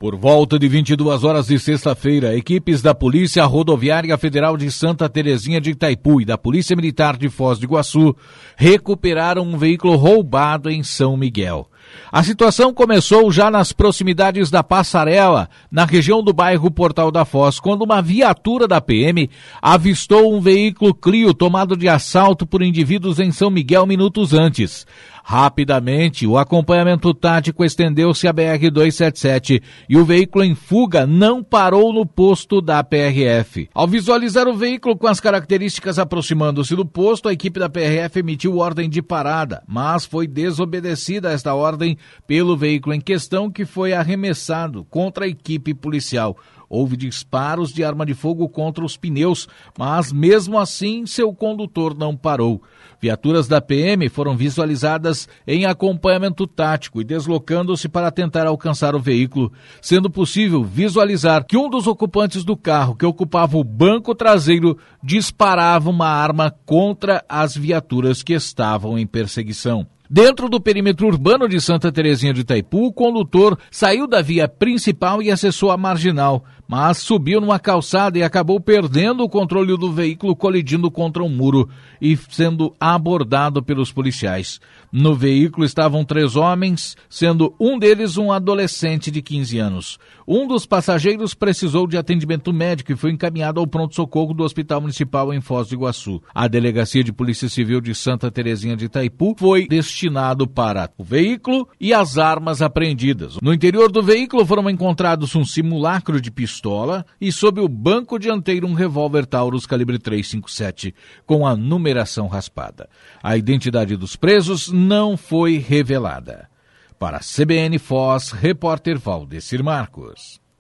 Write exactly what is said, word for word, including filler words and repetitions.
Por volta de vinte e duas horas de sexta-feira, equipes da Polícia Rodoviária Federal de Santa Terezinha de Itaipu e da Polícia Militar de Foz do Iguaçu recuperaram um veículo roubado em São Miguel. A situação começou já nas proximidades da Passarela, na região do bairro Portal da Foz, quando uma viatura da P M avistou um veículo Clio tomado de assalto por indivíduos em São Miguel minutos antes. Rapidamente, o acompanhamento tático estendeu-se à B R duzentos e setenta e sete e o veículo em fuga não parou no posto da P R F. Ao visualizar o veículo com as características aproximando-se do posto, a equipe da P R F emitiu ordem de parada, mas foi desobedecida esta ordem pelo veículo em questão, que foi arremessado contra a equipe policial. Houve disparos de arma de fogo contra os pneus, mas mesmo assim seu condutor não parou. Viaturas da P M foram visualizadas em acompanhamento tático e deslocando-se para tentar alcançar o veículo, sendo possível visualizar que um dos ocupantes do carro, que ocupava o banco traseiro, disparava uma arma contra as viaturas que estavam em perseguição. Dentro do perímetro urbano de Santa Terezinha de Itaipu, o condutor saiu da via principal e acessou a marginal, mas subiu numa calçada e acabou perdendo o controle do veículo, colidindo contra um muro e sendo abordado pelos policiais. No veículo estavam três homens, sendo um deles um adolescente de quinze anos. Um dos passageiros precisou de atendimento médico e foi encaminhado ao pronto-socorro do Hospital Municipal em Foz do Iguaçu. A Delegacia de Polícia Civil de Santa Terezinha de Itaipu foi destinado para o veículo e as armas apreendidas. No interior do veículo foram encontrados um simulacro de pistola e sob o banco dianteiro um revólver Taurus calibre trezentos e cinquenta e sete com a numeração raspada. A identidade dos presos não foi revelada. Para a C B N Foz, repórter Valdecir Marcos.